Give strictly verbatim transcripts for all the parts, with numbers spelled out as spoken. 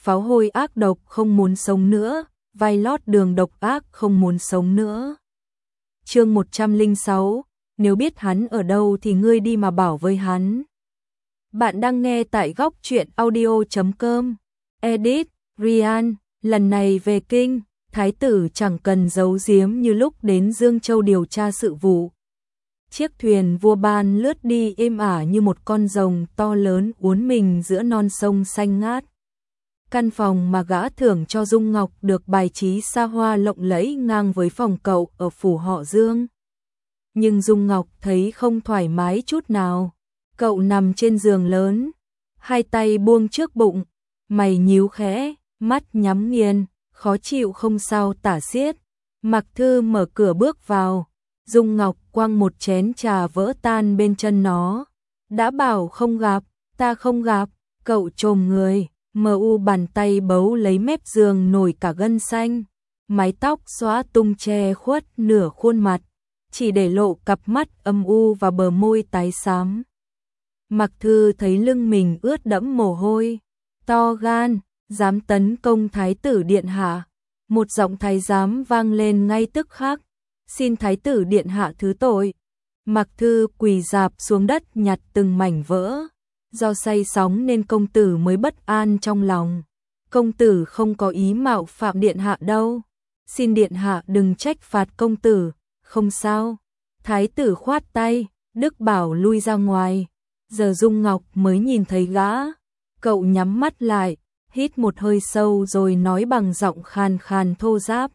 pháo hôi ác độc không muốn sống nữa, vai lót đường độc ác không muốn sống nữa. Chương một trăm lẻ sáu, nếu biết hắn ở đâu thì ngươi đi mà bảo với hắn. Bạn đang nghe tại góc truyện audio chấm com. Edit, Ryan, lần này về kinh, thái tử chẳng cần giấu giếm như lúc đến Dương Châu điều tra sự vụ. Chiếc thuyền vua ban lướt đi êm ả như một con rồng to lớn uốn mình giữa non sông xanh ngát. Căn phòng mà gã thưởng cho Dung Ngọc được bài trí xa hoa lộng lẫy ngang với phòng cậu ở phủ họ Dương. Nhưng Dung Ngọc thấy không thoải mái chút nào. Cậu nằm trên giường lớn, hai tay buông trước bụng, mày nhíu khẽ, mắt nhắm nghiền, khó chịu không sao tả xiết. Mạc Thư mở cửa bước vào, Dung Ngọc quăng một chén trà vỡ tan bên chân nó. Đã bảo không gặp, ta không gặp, cậu chồm người, mờ u bàn tay bấu lấy mép giường nổi cả gân xanh. Mái tóc xóa tung che khuất nửa khuôn mặt, chỉ để lộ cặp mắt âm u và bờ môi tái xám. Mạc Thư thấy lưng mình ướt đẫm mồ hôi, to gan, dám tấn công thái tử điện hạ. Một giọng thái giám vang lên ngay tức khắc, xin thái tử điện hạ thứ tội. Mạc Thư quỳ rạp xuống đất nhặt từng mảnh vỡ, do say sóng nên công tử mới bất an trong lòng. Công tử không có ý mạo phạm điện hạ đâu, xin điện hạ đừng trách phạt công tử. Không sao. Thái tử khoát tay, Đức bảo lui ra ngoài. Giờ Dung Ngọc mới nhìn thấy gã. Cậu nhắm mắt lại, hít một hơi sâu rồi nói bằng giọng khàn khàn thô ráp.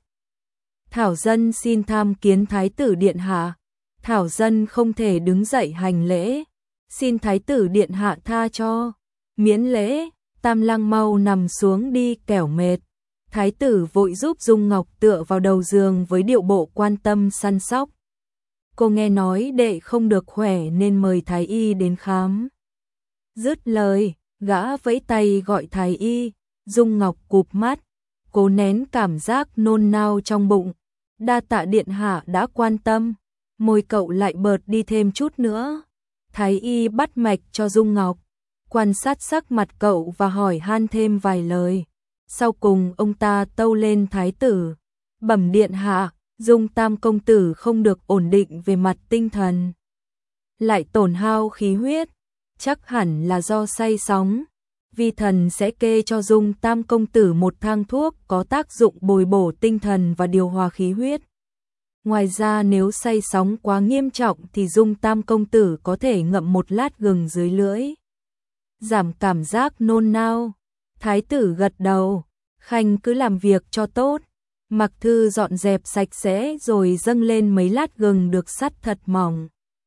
Thảo dân xin tham kiến thái tử điện hạ. Thảo dân không thể đứng dậy hành lễ, xin thái tử điện hạ tha cho. Miễn lễ, Tam Lang mau nằm xuống đi kẻo mệt. Thái tử vội giúp Dung Ngọc tựa vào đầu giường với điệu bộ quan tâm săn sóc. Cô nghe nói đệ không được khỏe nên mời thái y đến khám. Dứt lời, gã vẫy tay gọi thái y. Dung Ngọc cụp mắt, cố nén cảm giác nôn nao trong bụng. Đa tạ điện hạ đã quan tâm. Môi cậu lại bợt đi thêm chút nữa. Thái y bắt mạch cho Dung Ngọc, quan sát sắc mặt cậu và hỏi han thêm vài lời. Sau cùng ông ta tâu lên thái tử. Bẩm điện hạ, Dung Tam công tử không được ổn định về mặt tinh thần, lại tổn hao khí huyết, chắc hẳn là do say sóng. Vi thần sẽ kê cho Dung Tam công tử một thang thuốc có tác dụng bồi bổ tinh thần và điều hòa khí huyết. Ngoài ra nếu say sóng quá nghiêm trọng thì Dung Tam công tử có thể ngậm một lát gừng dưới lưỡi, giảm cảm giác nôn nao. Thái tử gật đầu, khanh cứ làm việc cho tốt. Mạc Thư dọn dẹp sạch sẽ rồi dâng lên mấy lát gừng được sắt thật mỏng.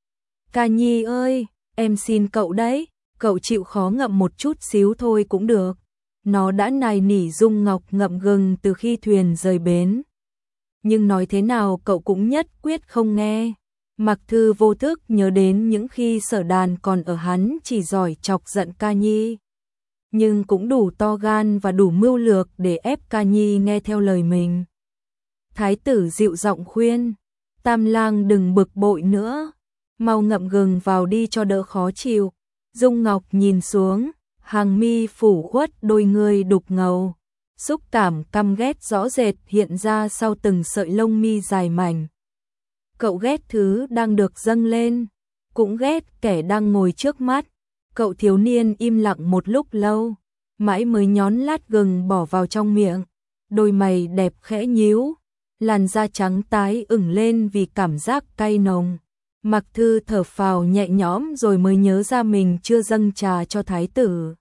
Ca Nhi ơi, em xin cậu đấy, cậu chịu khó ngậm một chút xíu thôi cũng được. Nó đã nài nỉ Dung Ngọc ngậm gừng từ khi thuyền rời bến. Nhưng nói thế nào cậu cũng nhất quyết không nghe. Mạc Thư vô thức nhớ đến những khi Sở Đàn còn ở, hắn chỉ giỏi chọc giận Ca Nhi, nhưng cũng đủ to gan và đủ mưu lược để ép Ca Nhi nghe theo lời mình. Thái tử dịu giọng khuyên, Tam Lang đừng bực bội nữa, mau ngậm gừng vào đi cho đỡ khó chịu. Dung Ngọc nhìn xuống, hàng mi phủ khuất đôi người đục ngầu, xúc cảm căm ghét rõ rệt hiện ra sau từng sợi lông mi dài mảnh. Cậu ghét thứ đang được dâng lên, cũng ghét kẻ đang ngồi trước mắt. Cậu thiếu niên im lặng một lúc lâu, mãi mới nhón lát gừng bỏ vào trong miệng. Đôi mày đẹp khẽ nhíu, làn da trắng tái ửng lên vì cảm giác cay nồng. Mạc Thư thở phào nhẹ nhõm rồi mới nhớ ra mình chưa dâng trà cho thái tử.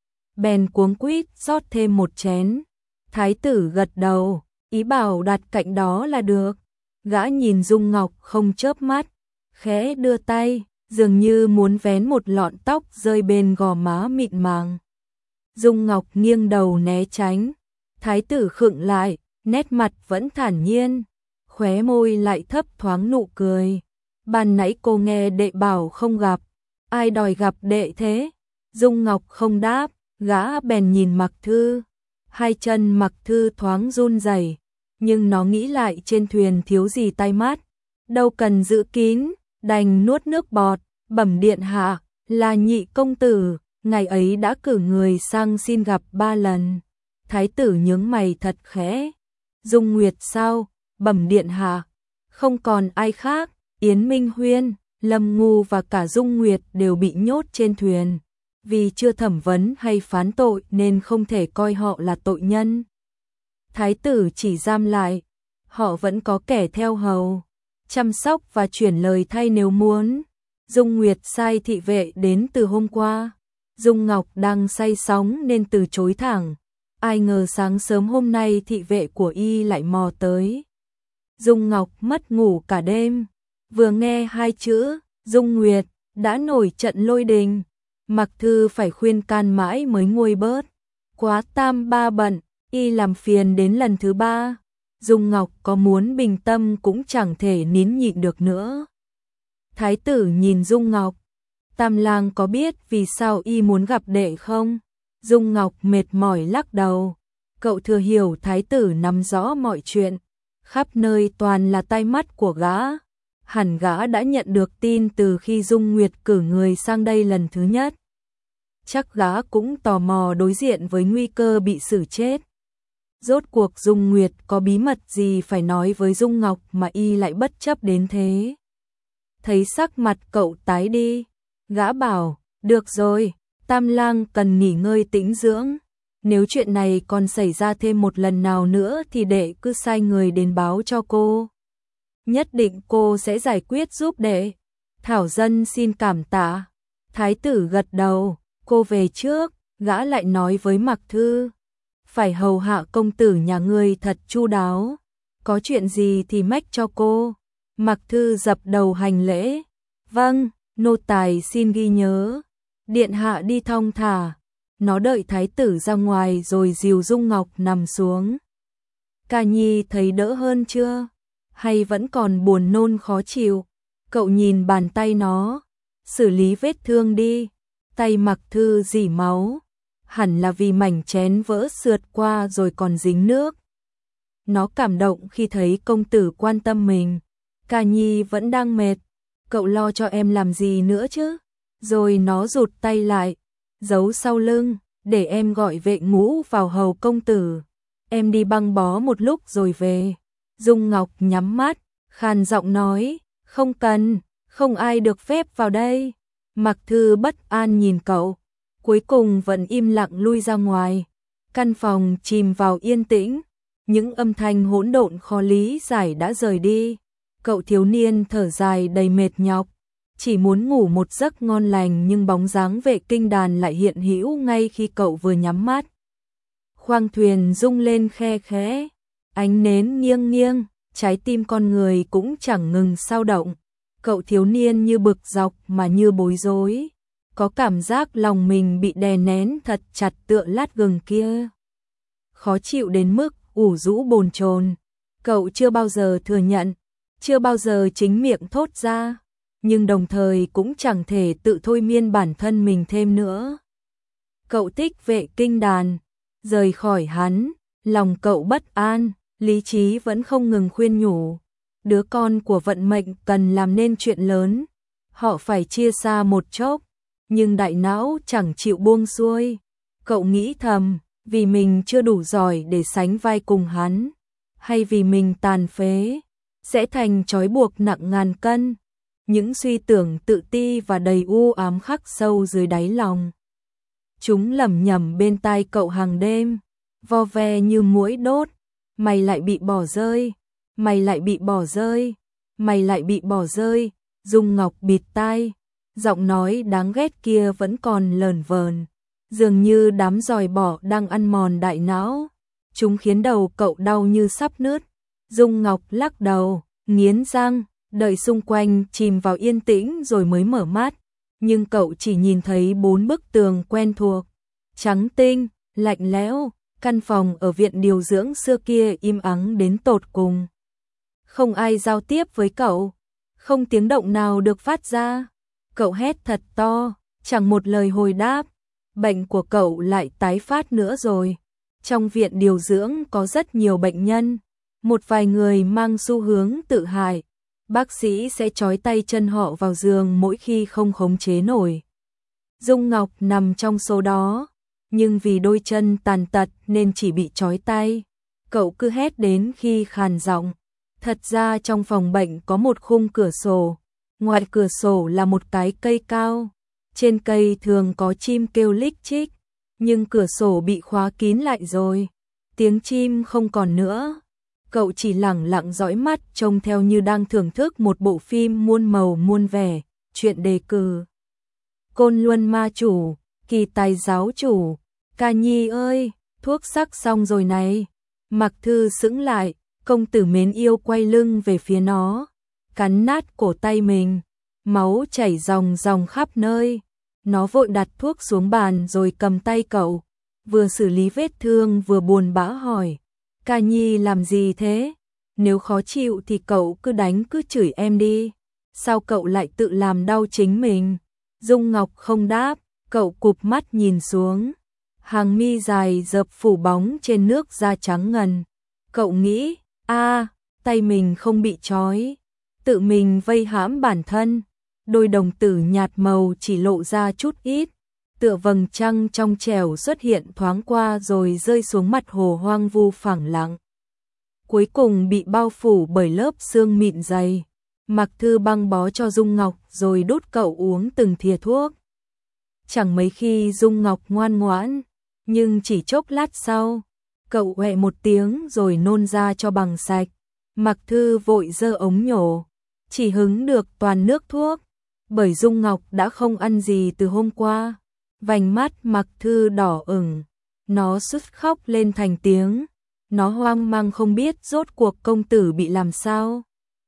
Bèn cuống quýt rót thêm một chén. Thái tử gật đầu, ý bảo đặt cạnh đó là được. Gã nhìn Dung Ngọc không chớp mắt, khẽ đưa tay, dường như muốn vén một lọn tóc rơi bên gò má mịn màng. Dung Ngọc nghiêng đầu né tránh. Thái tử khựng lại, nét mặt vẫn thản nhiên, khóe môi lại thấp thoáng nụ cười. Ban nãy cô nghe đệ bảo không gặp, ai đòi gặp đệ thế? Dung Ngọc không đáp, gã bèn nhìn Mạc Thư. Hai chân Mạc Thư thoáng run rẩy, nhưng nó nghĩ lại trên thuyền thiếu gì tai mắt, đâu cần giữ kín, đành nuốt nước bọt. Bẩm điện hạ, là Nhị công tử, ngày ấy đã cử người sang xin gặp ba lần. Thái tử nhướng mày thật khẽ. Dung Nguyệt sao? Bẩm điện hạ. Không còn ai khác, Yến Minh Huyên, Lâm Ngu và cả Dung Nguyệt đều bị nhốt trên thuyền. Vì chưa thẩm vấn hay phán tội nên không thể coi họ là tội nhân. Thái tử chỉ giam lại, họ vẫn có kẻ theo hầu, chăm sóc và chuyển lời thay nếu muốn. Dung Nguyệt sai thị vệ đến từ hôm qua. Dung Ngọc đang say sóng nên từ chối thẳng. Ai ngờ sáng sớm hôm nay thị vệ của y lại mò tới. Dung Ngọc mất ngủ cả đêm. Vừa nghe hai chữ Dung Nguyệt đã nổi trận lôi đình. Mặc Thư phải khuyên can mãi mới nguôi bớt. Quá tam ba bận, y làm phiền đến lần thứ ba. Dung Ngọc có muốn bình tâm cũng chẳng thể nín nhịn được nữa. Thái tử nhìn Dung Ngọc. Tam lang có biết vì sao y muốn gặp đệ không? Dung Ngọc mệt mỏi lắc đầu. Cậu thừa hiểu thái tử nắm rõ mọi chuyện. Khắp nơi toàn là tai mắt của gã. Hẳn gã đã nhận được tin từ khi Dung Nguyệt cử người sang đây lần thứ nhất. Chắc gã cũng tò mò đối diện với nguy cơ bị xử chết. Rốt cuộc Dung Nguyệt có bí mật gì phải nói với Dung Ngọc mà y lại bất chấp đến thế? Thấy sắc mặt cậu tái đi, gã bảo, được rồi, Tam lang cần nghỉ ngơi tĩnh dưỡng. Nếu chuyện này còn xảy ra thêm một lần nào nữa thì đệ cứ sai người đến báo cho cô. Nhất định cô sẽ giải quyết giúp đệ. Thảo dân xin cảm tạ. Thái tử gật đầu, cô về trước, gã lại nói với Mặc Thư. Phải hầu hạ công tử nhà ngươi thật chu đáo. Có chuyện gì thì mách cho cô. Mặc Thư dập đầu hành lễ. Vâng, nô tài xin ghi nhớ. Điện hạ đi thong thả. Nó đợi thái tử ra ngoài rồi dìu Dung Ngọc nằm xuống. Ca Nhi thấy đỡ hơn chưa? Hay vẫn còn buồn nôn khó chịu? Cậu nhìn bàn tay nó. Xử lý vết thương đi. Tay Mặc Thư rỉ máu. Hẳn là vì mảnh chén vỡ sượt qua rồi còn dính nước. Nó cảm động khi thấy công tử quan tâm mình. Ca Nhi vẫn đang mệt. Cậu lo cho em làm gì nữa chứ? Rồi nó rụt tay lại, giấu sau lưng, để em gọi vệ ngũ vào hầu công tử. Em đi băng bó một lúc rồi về. Dung Ngọc nhắm mắt, khàn giọng nói, không cần, không ai được phép vào đây. Mặc Thư bất an nhìn cậu, cuối cùng vẫn im lặng lui ra ngoài. Căn phòng chìm vào yên tĩnh, những âm thanh hỗn độn khó lý giải đã rời đi. Cậu thiếu niên thở dài đầy mệt nhọc, chỉ muốn ngủ một giấc ngon lành nhưng bóng dáng vệ kinh đàn lại hiện hữu ngay khi cậu vừa nhắm mắt. Khoang thuyền rung lên khe khẽ, ánh nến nghiêng nghiêng, trái tim con người cũng chẳng ngừng xao động. Cậu thiếu niên như bực dọc mà như bối rối, có cảm giác lòng mình bị đè nén thật chặt tựa lát gừng kia. Khó chịu đến mức ủ rũ bồn chồn. Cậu chưa bao giờ thừa nhận, chưa bao giờ chính miệng thốt ra, nhưng đồng thời cũng chẳng thể tự thôi miên bản thân mình thêm nữa. Cậu thích vệ kinh đàn, rời khỏi hắn, lòng cậu bất an, lý trí vẫn không ngừng khuyên nhủ. Đứa con của vận mệnh cần làm nên chuyện lớn, họ phải chia xa một chốc, nhưng đại não chẳng chịu buông xuôi. Cậu nghĩ thầm, vì mình chưa đủ giỏi để sánh vai cùng hắn, hay vì mình tàn phế, sẽ thành trói buộc nặng ngàn cân. Những suy tưởng tự ti và đầy u ám khắc sâu dưới đáy lòng. Chúng lẩm nhẩm bên tai cậu hàng đêm, vo ve như muỗi đốt. Mày lại bị bỏ rơi, mày lại bị bỏ rơi, mày lại bị bỏ rơi. Dung Ngọc bịt tai, giọng nói đáng ghét kia vẫn còn lờn vờn, dường như đám giòi bọ đang ăn mòn đại não. Chúng khiến đầu cậu đau như sắp nứt. Dung Ngọc lắc đầu, nghiến răng, đợi xung quanh chìm vào yên tĩnh rồi mới mở mắt, nhưng cậu chỉ nhìn thấy bốn bức tường quen thuộc, trắng tinh, lạnh lẽo. Căn phòng ở viện điều dưỡng xưa kia im ắng đến tột cùng. Không ai giao tiếp với cậu, không tiếng động nào được phát ra. Cậu hét thật to, chẳng một lời hồi đáp. Bệnh của cậu lại tái phát nữa rồi. Trong viện điều dưỡng có rất nhiều bệnh nhân, một vài người mang xu hướng tự hại. Bác sĩ sẽ trói tay chân họ vào giường mỗi khi không khống chế nổi. Dung Ngọc nằm trong số đó. nhưng vì đôi chân tàn tật nên chỉ bị trói tay. Cậu cứ hét đến khi khàn giọng. Thật ra trong phòng bệnh có một khung cửa sổ, ngoài cửa sổ là một cái cây cao. Trên cây thường có chim kêu lích chích, nhưng cửa sổ bị khóa kín lại rồi. Tiếng chim không còn nữa. Cậu chỉ lẳng lặng dõi mắt trông theo như đang thưởng thức một bộ phim muôn màu muôn vẻ, chuyện đề cử. Côn Luân ma chủ, kỳ tài giáo chủ, Ca Nhi ơi, thuốc sắc xong rồi này. Mặc Thư sững lại, công tử mến yêu quay lưng về phía nó, cắn nát cổ tay mình, máu chảy ròng ròng khắp nơi. Nó vội đặt thuốc xuống bàn rồi cầm tay cậu, vừa xử lý vết thương vừa buồn bã hỏi, Ca Nhi làm gì thế? Nếu khó chịu thì cậu cứ đánh cứ chửi em đi, sao cậu lại tự làm đau chính mình? Dung Ngọc không đáp, cậu cụp mắt nhìn xuống, hàng mi dài dợp phủ bóng trên nước da trắng ngần. Cậu nghĩ, a, tay mình không bị trói, tự mình vây hãm bản thân. Đôi đồng tử nhạt màu chỉ lộ ra chút ít, tựa vầng trăng trong trẻo xuất hiện thoáng qua rồi rơi xuống mặt hồ hoang vu phẳng lặng. Cuối cùng bị bao phủ bởi lớp sương mịn dày. Mặc Thư băng bó cho Dung Ngọc rồi đút cậu uống từng thìa thuốc. Chẳng mấy khi Dung Ngọc ngoan ngoãn, nhưng chỉ chốc lát sau, cậu quẹ một tiếng rồi nôn ra cho bằng sạch. Mặc Thư vội giơ ống nhổ, chỉ hứng được toàn nước thuốc, bởi Dung Ngọc đã không ăn gì từ hôm qua. Vành mắt Mặc Thư đỏ ửng, nó sứt khóc lên thành tiếng, nó hoang mang không biết rốt cuộc công tử bị làm sao.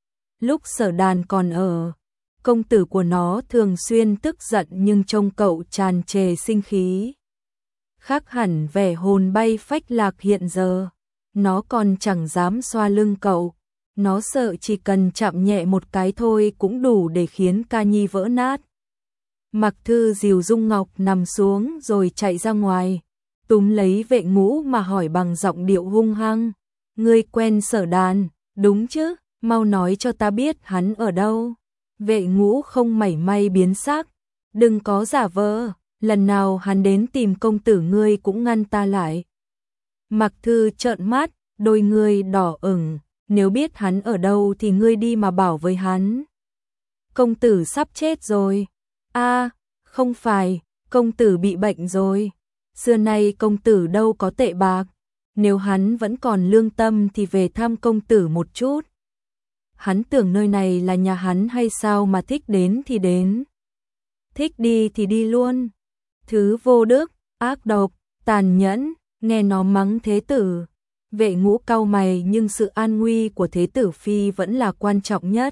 Lúc Sở Đàn còn ở, công tử của nó thường xuyên tức giận nhưng trông cậu tràn trề sinh khí. Khác hẳn vẻ hồn bay phách lạc hiện giờ, nó còn chẳng dám xoa lưng cậu. Nó sợ chỉ cần chạm nhẹ một cái thôi cũng đủ để khiến Ca Nhi vỡ nát. Mặc Thư dìu Dung Ngọc nằm xuống rồi chạy ra ngoài, túm lấy Vệ Ngũ mà hỏi bằng giọng điệu hung hăng, ngươi quen Sở Đàn, đúng chứ, mau nói cho ta biết hắn ở đâu. Vệ Ngũ không mảy may biến sắc, đừng có giả vờ, lần nào hắn đến tìm công tử ngươi cũng ngăn ta lại. Mặc Thư trợn mắt, đôi ngươi đỏ ửng, nếu biết hắn ở đâu thì ngươi đi mà bảo với hắn. Công tử sắp chết rồi. A, không phải, công tử bị bệnh rồi. Xưa nay công tử đâu có tệ bạc, nếu hắn vẫn còn lương tâm thì về thăm công tử một chút. Hắn tưởng nơi này là nhà hắn hay sao mà thích đến thì đến, thích đi thì đi luôn. Thứ vô đức, ác độc, tàn nhẫn, nghe nó mắng thế tử. Vệ Ngũ cau mày nhưng sự an nguy của thế tử phi vẫn là quan trọng nhất.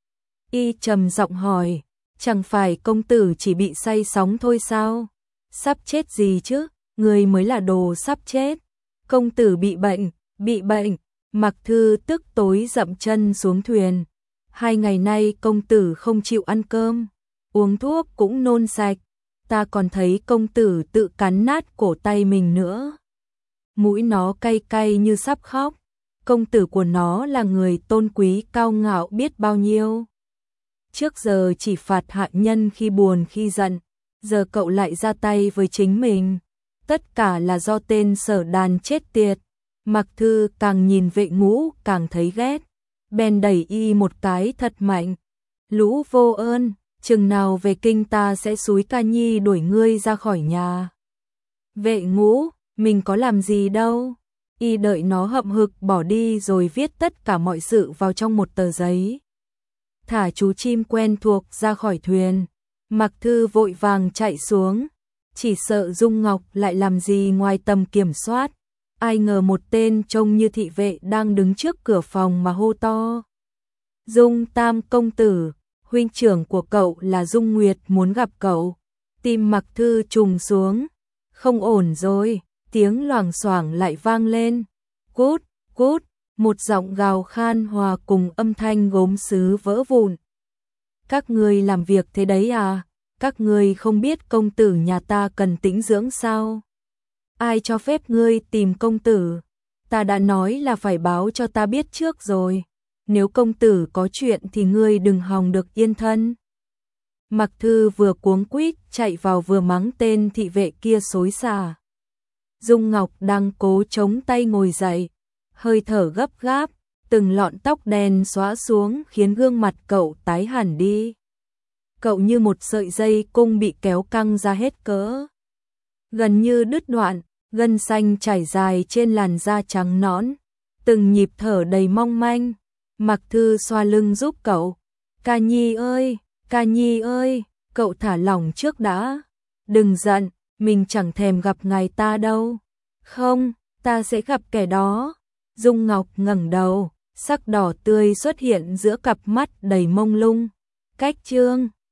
Y trầm giọng hỏi, chẳng phải công tử chỉ bị say sóng thôi sao? Sắp chết gì chứ, người mới là đồ sắp chết. Công tử bị bệnh, bị bệnh. Mặc Thư tức tối dậm chân xuống thuyền. Hai ngày nay công tử không chịu ăn cơm, uống thuốc cũng nôn sạch. Ta còn thấy công tử tự cắn nát cổ tay mình nữa. Mũi nó cay cay như sắp khóc. Công tử của nó là người tôn quý cao ngạo biết bao nhiêu. Trước giờ chỉ phạt hạ nhân khi buồn khi giận, giờ cậu lại ra tay với chính mình. Tất cả là do tên Sở Đàn chết tiệt. Mặc Thư càng nhìn Vệ Ngũ càng thấy ghét, bèn đẩy y một cái thật mạnh. Lũ vô ơn, chừng nào về kinh ta sẽ xúi Ca Nhi đuổi ngươi ra khỏi nhà. Vệ Ngũ, mình có làm gì đâu. Y đợi nó hậm hực bỏ đi rồi viết tất cả mọi sự vào trong một tờ giấy. Thả chú chim quen thuộc ra khỏi thuyền. Mặc Thư vội vàng chạy xuống, chỉ sợ Dung Ngọc lại làm gì ngoài tầm kiểm soát. Ai ngờ một tên trông như thị vệ đang đứng trước cửa phòng mà hô to. Dung Tam công tử, huynh trưởng của cậu là Dung Nguyệt muốn gặp cậu. Tim Mặc Thư trùng xuống, không ổn rồi, tiếng loảng xoảng lại vang lên. Cút, cút, một giọng gào khan hòa cùng âm thanh gốm sứ vỡ vụn. Các ngươi làm việc thế đấy à? Các ngươi không biết công tử nhà ta cần tĩnh dưỡng sao? Ai cho phép ngươi tìm công tử? Ta đã nói là phải báo cho ta biết trước rồi. Nếu công tử có chuyện thì ngươi đừng hòng được yên thân. Mặc Thư vừa cuống quýt chạy vào vừa mắng tên thị vệ kia xối xả. Dung Ngọc đang cố chống tay ngồi dậy, hơi thở gấp gáp, từng lọn tóc đen xõa xuống khiến gương mặt cậu tái hẳn đi. Cậu như một sợi dây cung bị kéo căng ra hết cỡ, gần như đứt đoạn, gân xanh chảy dài trên làn da trắng nõn, từng nhịp thở đầy mong manh. Mạc Thư xoa lưng giúp cậu. Ca Nhi ơi, Ca Nhi ơi, cậu thả lỏng trước đã. Đừng giận, mình chẳng thèm gặp ngài ta đâu. Không, ta sẽ gặp kẻ đó. Dung Ngọc ngẩng đầu, sắc đỏ tươi xuất hiện giữa cặp mắt đầy mông lung. Cách chương